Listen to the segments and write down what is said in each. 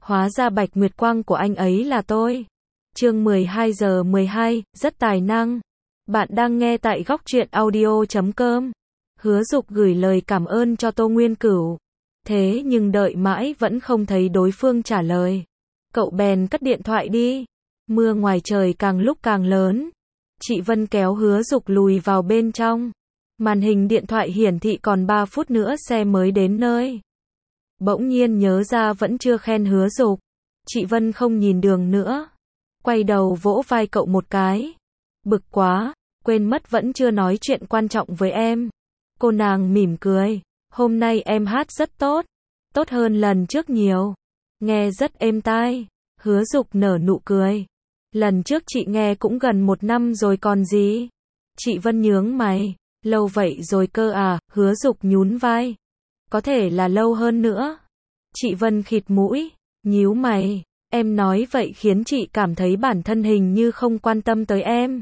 Hóa ra Bạch Nguyệt Quang của anh ấy là tôi. Chương 12 giờ 12, rất tài năng. Bạn đang nghe tại góc truyện audio.com. Hứa Dục gửi lời cảm ơn cho Tô Nguyên Cửu. Thế nhưng đợi mãi vẫn không thấy đối phương trả lời. Cậu bèn cất điện thoại đi. Mưa ngoài trời càng lúc càng lớn. Chị Vân kéo Hứa Dục lùi vào bên trong. Màn hình điện thoại hiển thị còn 3 phút nữa xe mới đến nơi. Bỗng nhiên nhớ ra vẫn chưa khen Hứa Dục. Chị Vân không nhìn đường nữa. Quay đầu vỗ vai cậu một cái. Bực quá, quên mất vẫn chưa nói chuyện quan trọng với em. Cô nàng mỉm cười. Hôm nay em hát rất tốt. Tốt hơn lần trước nhiều. Nghe rất êm tai. Hứa Dục nở nụ cười. Lần trước chị nghe cũng gần 1 năm rồi còn gì. Chị Vân nhướng mày. Lâu vậy rồi cơ à, Hứa Dục nhún vai. Có thể là lâu hơn nữa. Chị Vân khịt mũi, nhíu mày. Em nói vậy khiến chị cảm thấy bản thân hình như không quan tâm tới em.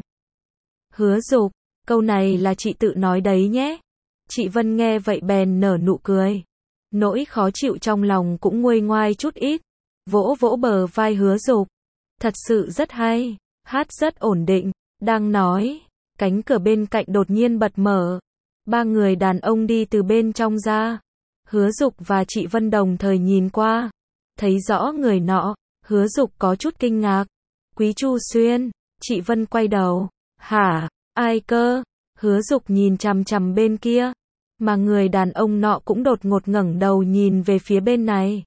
Hứa Dục, câu này là chị tự nói đấy nhé. Chị Vân nghe vậy bèn nở nụ cười. Nỗi khó chịu trong lòng cũng nguôi ngoai chút ít. Vỗ vỗ bờ vai Hứa Dục. Thật sự rất hay, hát rất ổn định. Đang nói, cánh cửa bên cạnh đột nhiên bật mở. 3 người đàn ông đi từ bên trong ra. Hứa Dục và chị Vân đồng thời nhìn qua. Thấy rõ người nọ, Hứa Dục có chút kinh ngạc. Quý Chu Xuyên, chị Vân quay đầu. Hả, ai cơ? Hứa Dục nhìn chằm chằm bên kia. Mà người đàn ông nọ cũng đột ngột ngẩng đầu nhìn về phía bên này.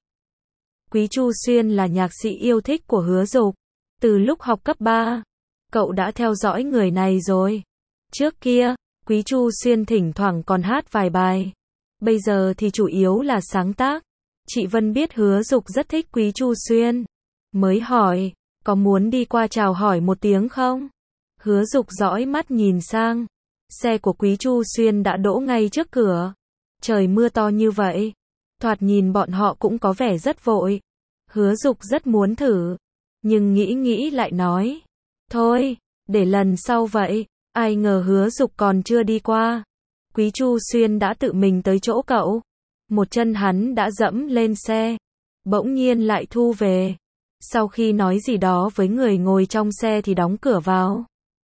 Quý Chu Xuyên là nhạc sĩ yêu thích của Hứa Dục. Từ lúc học cấp 3, cậu đã theo dõi người này rồi. Trước kia, Quý Chu Xuyên thỉnh thoảng còn hát vài bài. Bây giờ thì chủ yếu là sáng tác. Chị Vân biết Hứa Dục rất thích Quý Chu Xuyên. Mới hỏi, có muốn đi qua chào hỏi một tiếng không? Hứa Dục dõi mắt nhìn sang. Xe của Quý Chu Xuyên đã đỗ ngay trước cửa. Trời mưa to như vậy. Thoạt nhìn bọn họ cũng có vẻ rất vội. Hứa Dục rất muốn thử. Nhưng nghĩ lại nói. Thôi, để lần sau vậy. Ai ngờ Hứa Dục còn chưa đi qua. Quý Chu Xuyên đã tự mình tới chỗ cậu. Một chân hắn đã dẫm lên xe. Bỗng nhiên lại thu về. Sau khi nói gì đó với người ngồi trong xe thì đóng cửa vào.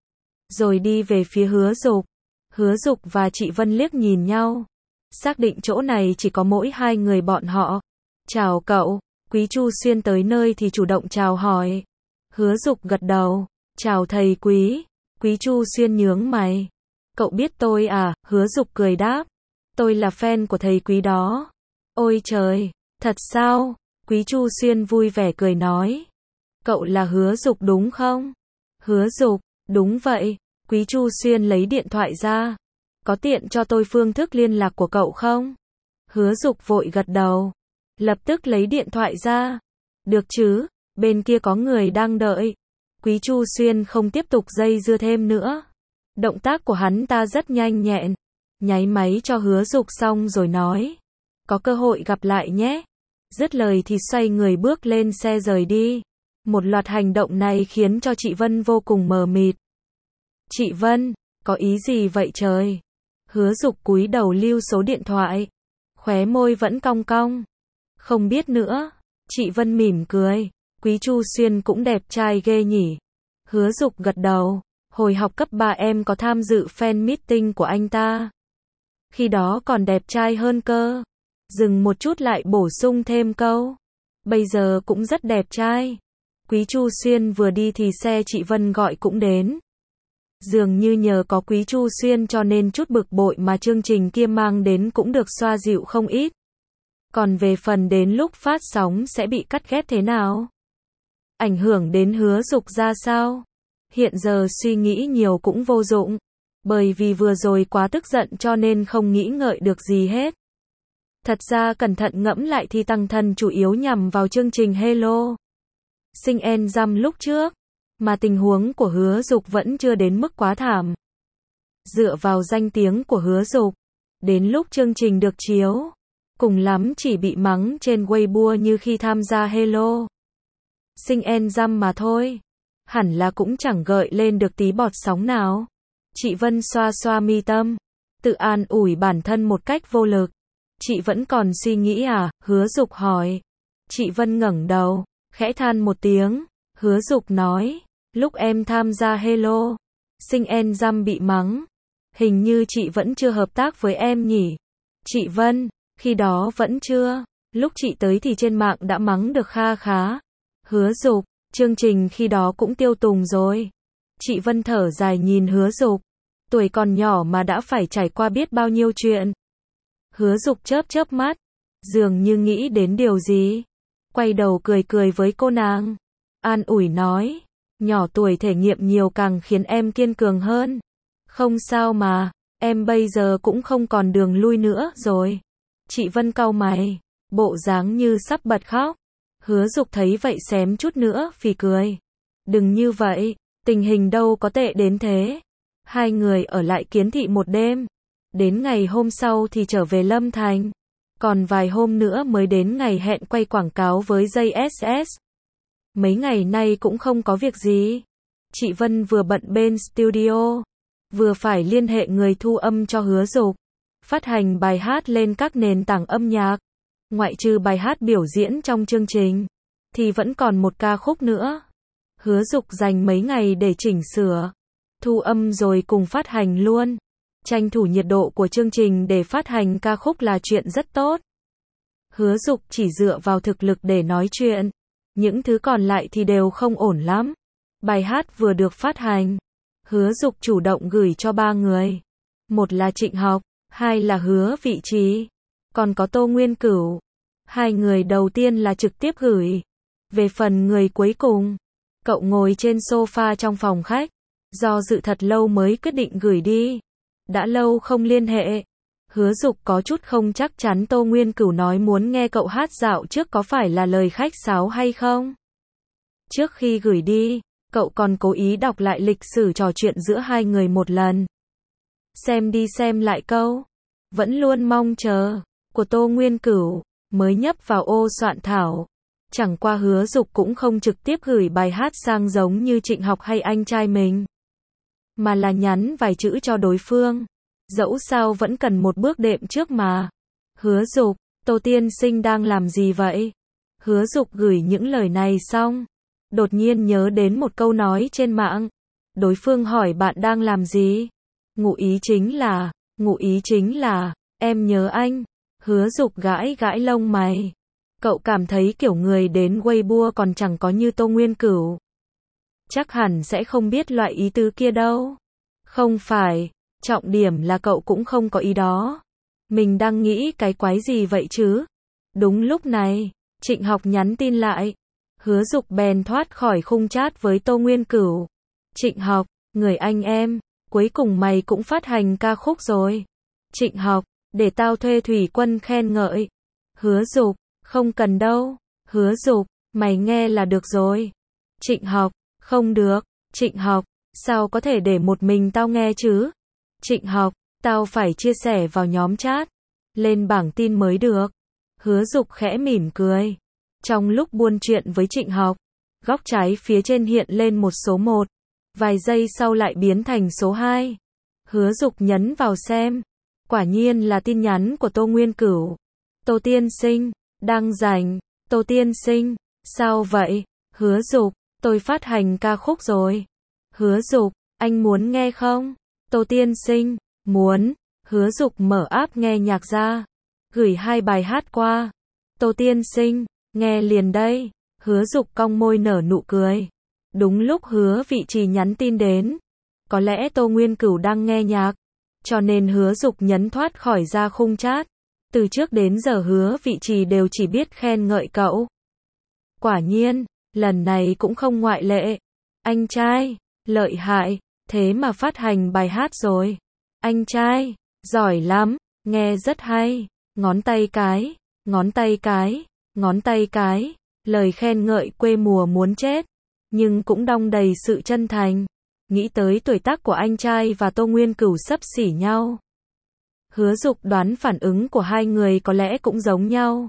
Rồi đi về phía Hứa Dục. Hứa Dục và chị Vân liếc nhìn nhau. Xác định chỗ này chỉ có mỗi 2 người bọn họ. Chào cậu. Quý Chu Xuyên tới nơi thì chủ động chào hỏi. Hứa Dục gật đầu. Chào thầy Quý. Quý Chu Xuyên nhướng mày. Cậu biết tôi à? Hứa Dục cười đáp. Tôi là fan của thầy Quý đó. Ôi trời, thật sao? Quý Chu Xuyên vui vẻ cười nói. Cậu là Hứa Dục đúng không? Hứa Dục, đúng vậy. Quý Chu Xuyên lấy điện thoại ra. Có tiện cho tôi phương thức liên lạc của cậu không? Hứa Dục vội gật đầu. Lập tức lấy điện thoại ra. Được chứ, bên kia có người đang đợi. Quý Chu Xuyên không tiếp tục dây dưa thêm nữa. Động tác của hắn ta rất nhanh nhẹn. Nháy máy cho Hứa Dục xong rồi nói. Có cơ hội gặp lại nhé. Dứt lời thì xoay người bước lên xe rời đi. Một loạt hành động này khiến cho chị Vân vô cùng mờ mịt. Chị Vân, có ý gì vậy trời? Hứa Dục cúi đầu lưu số điện thoại. Khóe môi vẫn cong cong. Không biết nữa. Chị Vân mỉm cười. Quý Chu Xuyên cũng đẹp trai ghê nhỉ. Hứa Dục gật đầu. Hồi học cấp 3 em có tham dự fan meeting của anh ta. Khi đó còn đẹp trai hơn cơ. Dừng một chút lại bổ sung thêm câu. Bây giờ cũng rất đẹp trai. Quý Chu Xuyên vừa đi thì xe chị Vân gọi cũng đến. Dường như nhờ có Quý Chu Xuyên cho nên chút bực bội mà chương trình kia mang đến cũng được xoa dịu không ít. Còn về phần đến lúc phát sóng sẽ bị cắt ghép thế nào? Ảnh hưởng đến Hứa Dục ra sao? Hiện giờ suy nghĩ nhiều cũng vô dụng. Bởi vì vừa rồi quá tức giận cho nên không nghĩ ngợi được gì hết. Thật ra cẩn thận ngẫm lại thì Tăng Thần chủ yếu nhằm vào chương trình Hello Sinh en Dăm lúc trước. Mà tình huống của Hứa Dục vẫn chưa đến mức quá thảm. Dựa vào danh tiếng của Hứa Dục, đến lúc chương trình được chiếu, cùng lắm chỉ bị mắng trên Weibo như khi tham gia Hello Sinh en Dăm mà thôi. Hẳn là cũng chẳng gợi lên được tí bọt sóng nào. Chị Vân xoa xoa mi tâm, tự an ủi bản thân một cách vô lực. Chị vẫn còn suy nghĩ à? Hứa Dục hỏi. Chị Vân ngẩng đầu, khẽ than một tiếng. Hứa Dục nói, lúc em tham gia Hello Sinh Exam bị mắng, hình như chị vẫn chưa hợp tác với em nhỉ? Chị Vân, khi đó vẫn chưa. Lúc chị tới thì trên mạng đã mắng được kha khá. Hứa Dục, chương trình khi đó cũng tiêu tùng rồi. Chị Vân thở dài nhìn Hứa Dục. Tuổi còn nhỏ mà đã phải trải qua biết bao nhiêu chuyện. Hứa Dục chớp chớp mắt, dường như nghĩ đến điều gì. Quay đầu cười cười với cô nàng. An ủi nói, nhỏ tuổi thể nghiệm nhiều càng khiến em kiên cường hơn. Không sao mà, em bây giờ cũng không còn đường lui nữa rồi. Chị Vân cau mày, bộ dáng như sắp bật khóc. Hứa Dục thấy vậy xém chút nữa phì cười. Đừng như vậy, tình hình đâu có tệ đến thế. Hai người ở lại Kiến Thị một đêm. Đến ngày hôm sau thì trở về Lâm Thành. Còn vài hôm nữa mới đến ngày hẹn quay quảng cáo với JSS. Mấy ngày nay cũng không có việc gì. Chị Vân vừa bận bên studio, vừa phải liên hệ người thu âm cho Hứa Dục, phát hành bài hát lên các nền tảng âm nhạc. Ngoại trừ bài hát biểu diễn trong chương trình, thì vẫn còn một ca khúc nữa. Hứa Dục dành mấy ngày để chỉnh sửa, thu âm rồi cùng phát hành luôn. Tranh thủ nhiệt độ của chương trình để phát hành ca khúc là chuyện rất tốt. Hứa Dục chỉ dựa vào thực lực để nói chuyện. Những thứ còn lại thì đều không ổn lắm. Bài hát vừa được phát hành, Hứa Dục chủ động gửi cho 3 người. Một là Trịnh Học, hai là Hứa Vị Trì, còn có Tô Nguyên Cửu. Hai người đầu tiên là trực tiếp gửi. Về phần người cuối cùng, cậu ngồi trên sofa trong phòng khách, do dự thật lâu mới quyết định gửi đi. Đã lâu không liên hệ. Hứa Dục có chút không chắc chắn Tô Nguyên Cửu nói muốn nghe cậu hát dạo trước có phải là lời khách sáo hay không. Trước khi gửi đi, cậu còn cố ý đọc lại lịch sử trò chuyện giữa hai người một lần. Xem đi xem lại câu vẫn luôn mong chờ của Tô Nguyên Cửu mới nhấp vào ô soạn thảo. Chẳng qua Hứa Dục cũng không trực tiếp gửi bài hát sang giống như Trịnh Học hay anh trai mình, mà là nhắn vài chữ cho đối phương. Dẫu sao vẫn cần một bước đệm trước mà. Hứa Dục, Tô tiên sinh đang làm gì vậy? Hứa Dục gửi những lời này xong, đột nhiên nhớ đến một câu nói trên mạng. Đối phương hỏi bạn đang làm gì? Ngụ ý chính là, em nhớ anh. Hứa Dục gãi gãi lông mày. Cậu cảm thấy kiểu người đến Weibo còn chẳng có như Tô Nguyên Cửu. Chắc hẳn sẽ không biết loại ý tứ kia đâu. Không phải, trọng điểm là cậu cũng không có ý đó. Mình đang nghĩ cái quái gì vậy chứ? Đúng lúc này, Trịnh Học nhắn tin lại. Hứa Dục bèn thoát khỏi khung chat với Tô Nguyên Cửu. Trịnh Học, người anh em, cuối cùng mày cũng phát hành ca khúc rồi. Trịnh Học, để tao thuê thủy quân khen ngợi. Hứa Dục, không cần đâu. Hứa Dục, mày nghe là được rồi. Trịnh Học, không được. Trịnh Học, sao có thể để một mình tao nghe chứ? Trịnh Học, tao phải chia sẻ vào nhóm chat, lên bảng tin mới được. Hứa Dục khẽ mỉm cười. Trong lúc buôn chuyện với Trịnh Học, góc trái phía trên hiện lên một số 1. Vài giây sau lại biến thành số 2. Hứa Dục nhấn vào xem. Quả nhiên là tin nhắn của Tô Nguyên Cửu. Tô tiên sinh, đang rảnh. Tô tiên sinh, sao vậy? Hứa Dục, tôi phát hành ca khúc rồi. Hứa Dục, anh muốn nghe không? Tô tiên sinh, muốn. Hứa Dục mở app nghe nhạc ra, gửi 2 bài hát qua. Tô tiên sinh, nghe liền đây. Hứa Dục cong môi nở nụ cười. Đúng lúc Hứa Vị Trì nhắn tin đến. Có lẽ Tô Nguyên Cửu đang nghe nhạc, cho nên Hứa Dục nhấn thoát khỏi ra khung chat. Từ trước đến giờ Hứa Vị Trì đều chỉ biết khen ngợi cậu. Quả nhiên, lần này cũng không ngoại lệ. Anh trai, lợi hại, thế mà phát hành bài hát rồi. Anh trai, giỏi lắm, nghe rất hay. Ngón tay cái, ngón tay cái, ngón tay cái. Lời khen ngợi quê mùa muốn chết, nhưng cũng đong đầy sự chân thành. Nghĩ tới tuổi tác của anh trai và Tô Nguyên Cửu xấp xỉ nhau. Hứa Dục đoán phản ứng của hai người có lẽ cũng giống nhau.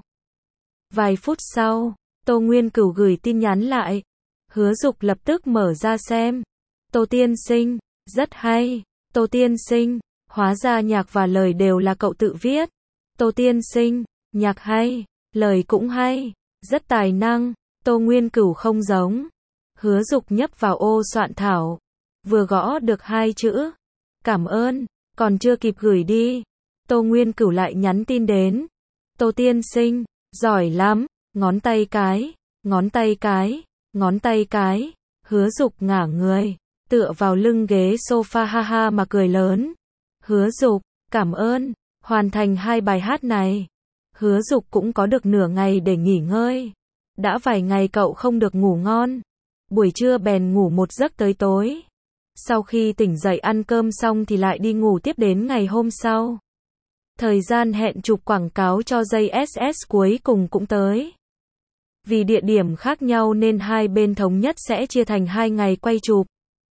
Vài phút sau, Tô Nguyên Cửu gửi tin nhắn lại. Hứa Dục lập tức mở ra xem. Tô tiên sinh, rất hay. Tô tiên sinh, hóa ra nhạc và lời đều là cậu tự viết. Tô tiên sinh, nhạc hay, lời cũng hay. Rất tài năng, Tô Nguyên Cửu không giống. Hứa Dục nhấp vào ô soạn thảo. Vừa gõ được 2 chữ. Cảm ơn, còn chưa kịp gửi đi. Tô Nguyên Cửu lại nhắn tin đến. Tô tiên sinh, giỏi lắm, ngón tay cái, ngón tay cái, ngón tay cái. Hứa Dục ngả người, tựa vào lưng ghế sofa ha ha mà cười lớn. Hứa Dục, cảm ơn, hoàn thành 2 bài hát này. Hứa Dục cũng có được nửa ngày để nghỉ ngơi. Đã vài ngày cậu không được ngủ ngon. Buổi trưa bèn ngủ một giấc tới tối. Sau khi tỉnh dậy ăn cơm xong thì lại đi ngủ tiếp đến ngày hôm sau. Thời gian hẹn chụp quảng cáo cho JSS cuối cùng cũng tới. Vì địa điểm khác nhau nên hai bên thống nhất sẽ chia thành 2 ngày quay chụp.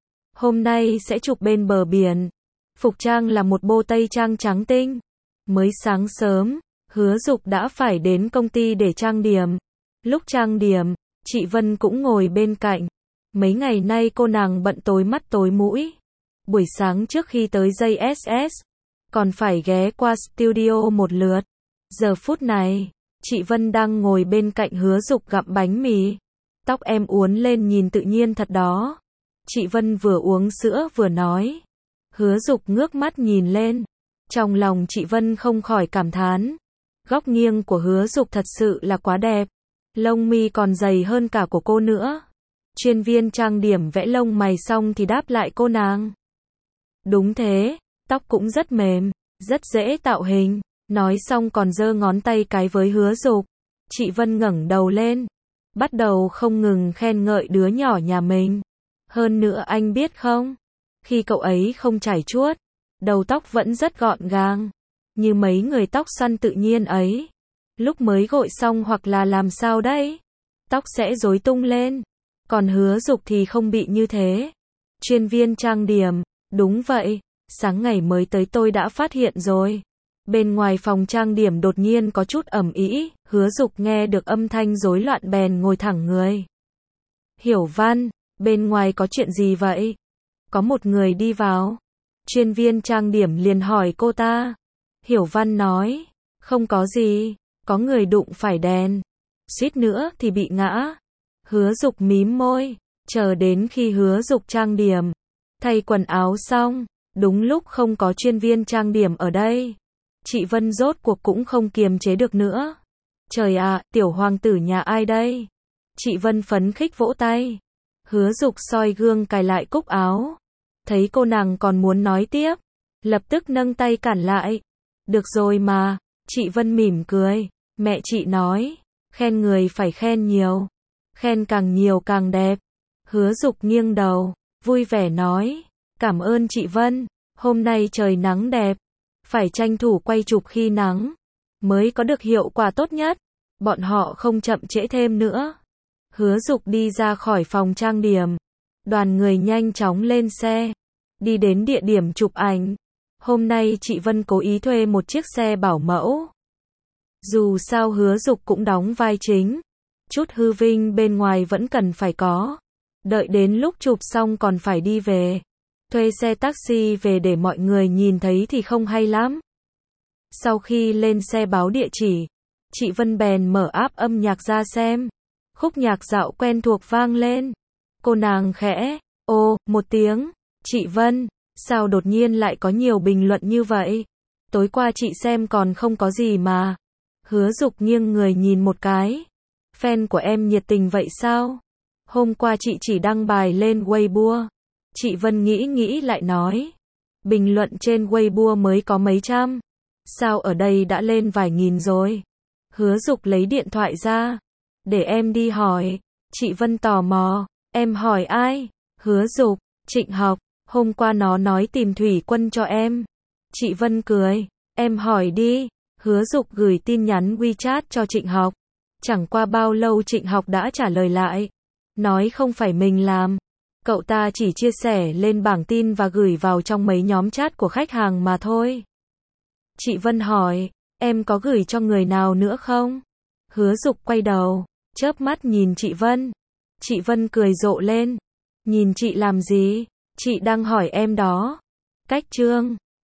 Hôm nay sẽ chụp bên bờ biển. Phục trang là một bộ tây trang trắng tinh. Mới sáng sớm, Hứa Dục đã phải đến công ty để trang điểm. Lúc trang điểm, chị Vân cũng ngồi bên cạnh. Mấy ngày nay cô nàng bận tối mắt tối mũi. Buổi sáng trước khi tới JSS, còn phải ghé qua studio một lượt. Giờ phút này, chị Vân đang ngồi bên cạnh Hứa Dục gặm bánh mì. Tóc em uốn lên nhìn tự nhiên thật đó. Chị Vân vừa uống sữa vừa nói. Hứa Dục ngước mắt nhìn lên. Trong lòng chị Vân không khỏi cảm thán. Góc nghiêng của Hứa Dục thật sự là quá đẹp. Lông mi còn dày hơn cả của cô nữa. Chuyên viên trang điểm vẽ lông mày xong thì đáp lại cô nàng. Đúng thế, tóc cũng rất mềm, rất dễ tạo hình. Nói xong còn giơ ngón tay cái với Hứa Dục. Chị Vân ngẩng đầu lên, bắt đầu không ngừng khen ngợi đứa nhỏ nhà mình. Hơn nữa anh biết không, khi cậu ấy không chải chuốt, đầu tóc vẫn rất gọn gàng, như mấy người tóc xoăn tự nhiên ấy. Lúc mới gội xong hoặc là làm sao đấy, tóc sẽ rối tung lên. Còn Hứa Dục thì không bị như thế. Chuyên viên trang điểm, đúng vậy, sáng ngày mới tới tôi đã phát hiện rồi. Bên ngoài phòng trang điểm đột nhiên có chút ầm ĩ, Hứa Dục nghe được âm thanh rối loạn bèn ngồi thẳng người. Hiểu Văn, bên ngoài có chuyện gì vậy? Có một người đi vào. Chuyên viên trang điểm liền hỏi cô ta. Hiểu Văn nói, không có gì, có người đụng phải đèn. Suýt nữa thì bị ngã. Hứa Dục mím môi, chờ đến khi Hứa Dục trang điểm, thay quần áo xong, đúng lúc không có chuyên viên trang điểm ở đây. Chị Vân rốt cuộc cũng không kiềm chế được nữa. Trời ạ, tiểu hoàng tử nhà ai đây? Chị Vân phấn khích vỗ tay. Hứa Dục soi gương cài lại cúc áo. Thấy cô nàng còn muốn nói tiếp, lập tức nâng tay cản lại. Được rồi mà, chị Vân mỉm cười. Mẹ chị nói, khen người phải khen nhiều. Khen càng nhiều càng đẹp. Hứa Dục nghiêng đầu, vui vẻ nói. Cảm ơn chị Vân, hôm nay trời nắng đẹp. Phải tranh thủ quay chụp khi nắng, mới có được hiệu quả tốt nhất. Bọn họ không chậm trễ thêm nữa. Hứa Dục đi ra khỏi phòng trang điểm. Đoàn người nhanh chóng lên xe, đi đến địa điểm chụp ảnh. Hôm nay chị Vân cố ý thuê một chiếc xe bảo mẫu. Dù sao Hứa Dục cũng đóng vai chính. Chút hư vinh bên ngoài vẫn cần phải có. Đợi đến lúc chụp xong còn phải đi về. Thuê xe taxi về để mọi người nhìn thấy thì không hay lắm. Sau khi lên xe báo địa chỉ, chị Vân bèn mở app âm nhạc ra xem. Khúc nhạc dạo quen thuộc vang lên. Cô nàng khẽ, ô, một tiếng. Chị Vân, sao đột nhiên lại có nhiều bình luận như vậy? Tối qua chị xem còn không có gì mà. Hứa Dục nghiêng người nhìn một cái. Fan của em nhiệt tình vậy sao? Hôm qua chị chỉ đăng bài lên Weibo. Chị Vân nghĩ lại nói. Bình luận trên Weibo mới có mấy trăm. Sao ở đây đã lên vài nghìn rồi? Hứa Dục lấy điện thoại ra. Để em đi hỏi. Chị Vân tò mò. Em hỏi ai? Hứa Dục, Trịnh Học. Hôm qua nó nói tìm thủy quân cho em. Chị Vân cười. Em hỏi đi. Hứa Dục gửi tin nhắn WeChat cho Trịnh Học. Chẳng qua bao lâu Trịnh Học đã trả lời lại. Nói không phải mình làm. Cậu ta chỉ chia sẻ lên bảng tin và gửi vào trong mấy nhóm chat của khách hàng mà thôi. Chị Vân hỏi, em có gửi cho người nào nữa không? Hứa Dục quay đầu, chớp mắt nhìn chị Vân. Chị Vân cười rộ lên. Nhìn chị làm gì? Chị đang hỏi em đó. Cách chương